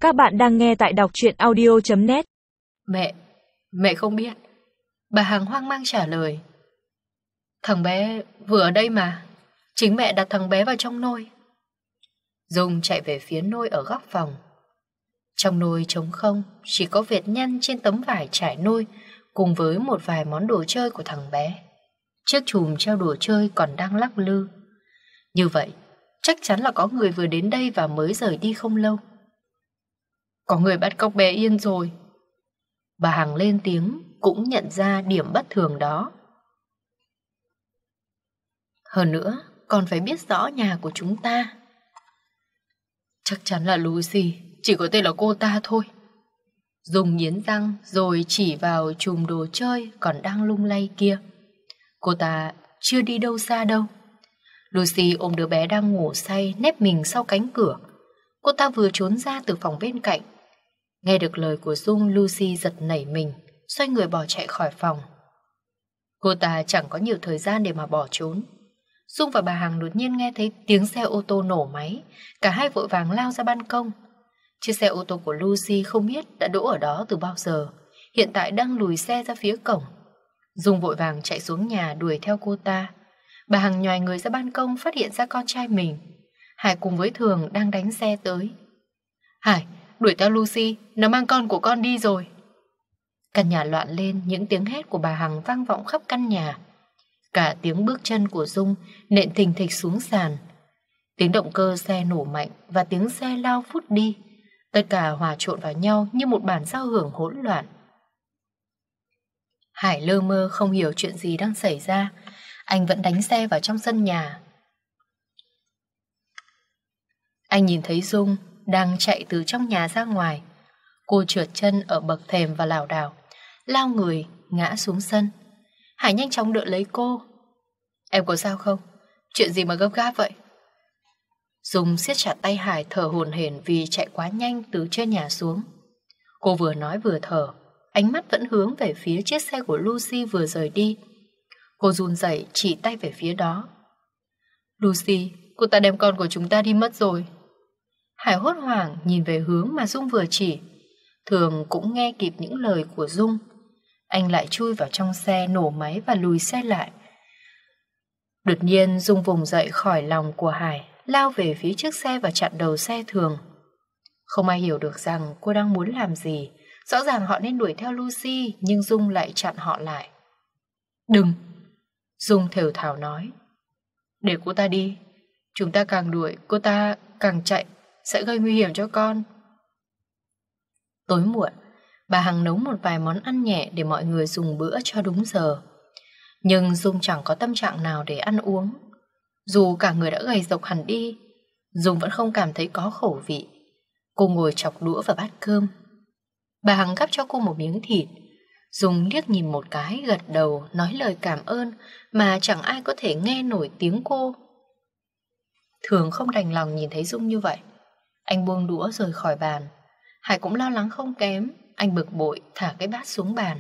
Các bạn đang nghe tại đọc truyện audio.net. Mẹ không biết. Bà Hằng hoang mang trả lời. Thằng bé vừa ở đây mà. Chính mẹ đặt thằng bé vào trong nôi. Dung chạy về phía nôi ở góc phòng. Trong nôi trống không, chỉ có vệt nhăn trên tấm vải trải nôi cùng với một vài món đồ chơi của thằng bé. Chiếc chùm treo đồ chơi còn đang lắc lư. Như vậy, chắc chắn là có người vừa đến đây và mới rời đi không lâu. Có người bắt cóc bé Yên rồi. Bà Hằng lên tiếng, cũng nhận ra điểm bất thường đó. Hơn nữa, còn phải biết rõ nhà của chúng ta. Chắc chắn là Lucy, chỉ có thể là cô ta thôi. Dung nghiến răng rồi chỉ vào chùm đồ chơi còn đang lung lay kia. Cô ta chưa đi đâu xa đâu. Lucy ôm đứa bé đang ngủ say nép mình sau cánh cửa. Cô ta vừa trốn ra từ phòng bên cạnh. Nghe được lời của Dung, Lucy giật nảy mình, xoay người bỏ chạy khỏi phòng. Cô ta chẳng có nhiều thời gian để mà bỏ trốn. Dung và bà Hằng đột nhiên nghe thấy tiếng xe ô tô nổ máy. Cả hai vội vàng lao ra ban công. Chiếc xe ô tô của Lucy không biết đã đỗ ở đó từ bao giờ, hiện tại đang lùi xe ra phía cổng. Dung vội vàng chạy xuống nhà đuổi theo cô ta. Bà Hằng nhoài người ra ban công phát hiện ra con trai mình. Hải cùng với Thường đang đánh xe tới. Hải, đuổi theo Lucy, nó mang con của con đi rồi. Căn nhà loạn lên, những tiếng hét của bà Hằng vang vọng khắp căn nhà. Cả tiếng bước chân của Dung nện thình thịch xuống sàn. Tiếng động cơ xe nổ mạnh và tiếng xe lao vút đi. Tất cả hòa trộn vào nhau như một bản giao hưởng hỗn loạn. Hải lơ mơ không hiểu chuyện gì đang xảy ra. Anh vẫn đánh xe vào trong sân nhà. Anh nhìn thấy Dung đang chạy từ trong nhà ra ngoài. Cô trượt chân ở bậc thềm và lảo đảo, lao người, ngã xuống sân. Hải nhanh chóng đỡ lấy cô. Em có sao không? Chuyện gì mà gấp gáp vậy? Dung siết chặt tay Hải, thở hổn hển vì chạy quá nhanh từ trên nhà xuống. Cô vừa nói vừa thở, ánh mắt vẫn hướng về phía chiếc xe của Lucy vừa rời đi. Cô run rẩy chỉ tay về phía đó. Lucy, cô ta đem con của chúng ta đi mất rồi. Hải hốt hoảng nhìn về hướng mà Dung vừa chỉ. Thường cũng nghe kịp những lời của Dung. Anh lại chui vào trong xe, nổ máy và lùi xe lại. Đột nhiên Dung vùng dậy khỏi lòng của Hải, lao về phía chiếc xe và chặn đầu xe Thường. Không ai hiểu được rằng cô đang muốn làm gì. Rõ ràng họ nên đuổi theo Lucy, nhưng Dung lại chặn họ lại. Đừng! Dung thều thào nói. Để cô ta đi. Chúng ta càng đuổi, cô ta càng chạy, sẽ gây nguy hiểm cho con. Tối muộn, bà Hằng nấu một vài món ăn nhẹ để mọi người dùng bữa cho đúng giờ. Nhưng Dung chẳng có tâm trạng nào để ăn uống. Dù cả người đã gầy rộc hẳn đi, Dung vẫn không cảm thấy có khẩu vị. Cô ngồi chọc đũa vào bát cơm. Bà Hằng gắp cho cô một miếng thịt. Dung liếc nhìn một cái, gật đầu, nói lời cảm ơn mà chẳng ai có thể nghe nổi tiếng cô. Thường không đành lòng nhìn thấy Dung như vậy. Anh buông đũa rời khỏi bàn. Hải cũng lo lắng không kém. Anh bực bội thả cái bát xuống bàn.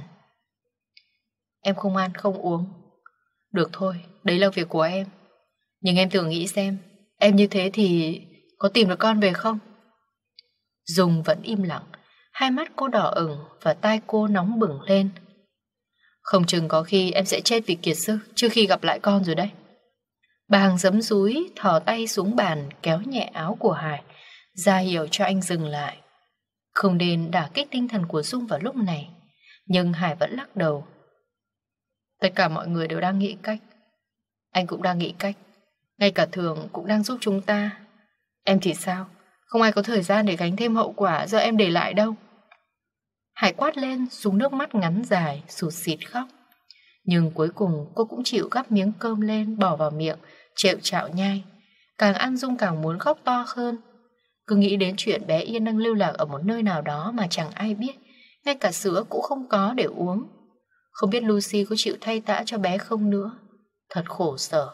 Em không ăn không uống. Được thôi, đấy là việc của em. Nhưng em thử nghĩ xem, em như thế thì có tìm được con về không? Dung vẫn im lặng. Hai mắt cô đỏ ửng và tai cô nóng bừng lên. Không chừng có khi em sẽ chết vì kiệt sức trước khi gặp lại con rồi đấy. Bà Hằng giấm dúi, thò tay xuống bàn, kéo nhẹ áo của Hải, ra hiệu cho anh dừng lại. Không nên đả kích tinh thần của Dung vào lúc này. Nhưng Hải vẫn lắc đầu. Tất cả mọi người đều đang nghĩ cách. Anh cũng đang nghĩ cách. Ngay cả Thường cũng đang giúp chúng ta. Em thì sao? Không ai có thời gian để gánh thêm hậu quả do em để lại đâu. Hải quát lên, dùng nước mắt ngắn dài, sụt sịt khóc. Nhưng cuối cùng cô cũng chịu gắp miếng cơm lên, bỏ vào miệng, trẹo trạo nhai. Càng ăn Dung càng muốn khóc to hơn. Cứ nghĩ đến chuyện bé Yên đang lưu lạc ở một nơi nào đó mà chẳng ai biết. Ngay cả sữa cũng không có để uống. Không biết Lucy có chịu thay tã cho bé không nữa. Thật khổ sở.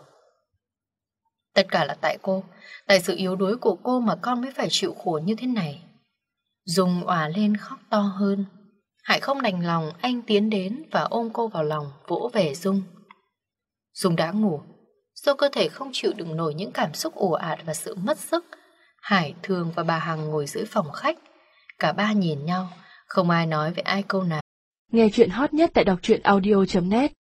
Tất cả là tại cô. Tại sự yếu đuối của cô mà con mới phải chịu khổ như thế này. Dung òa lên khóc to hơn. Hải không đành lòng, anh tiến đến và ôm cô vào lòng, vỗ về Dung. Dung đã ngủ. Do cơ thể không chịu đựng nổi những cảm xúc ồ ạt và sự mất sức, Hải, Thường và bà Hằng ngồi dưới phòng khách. Cả ba nhìn nhau, không ai nói với ai câu nào. Nghe chuyện hot nhất tại đọc truyện audio.net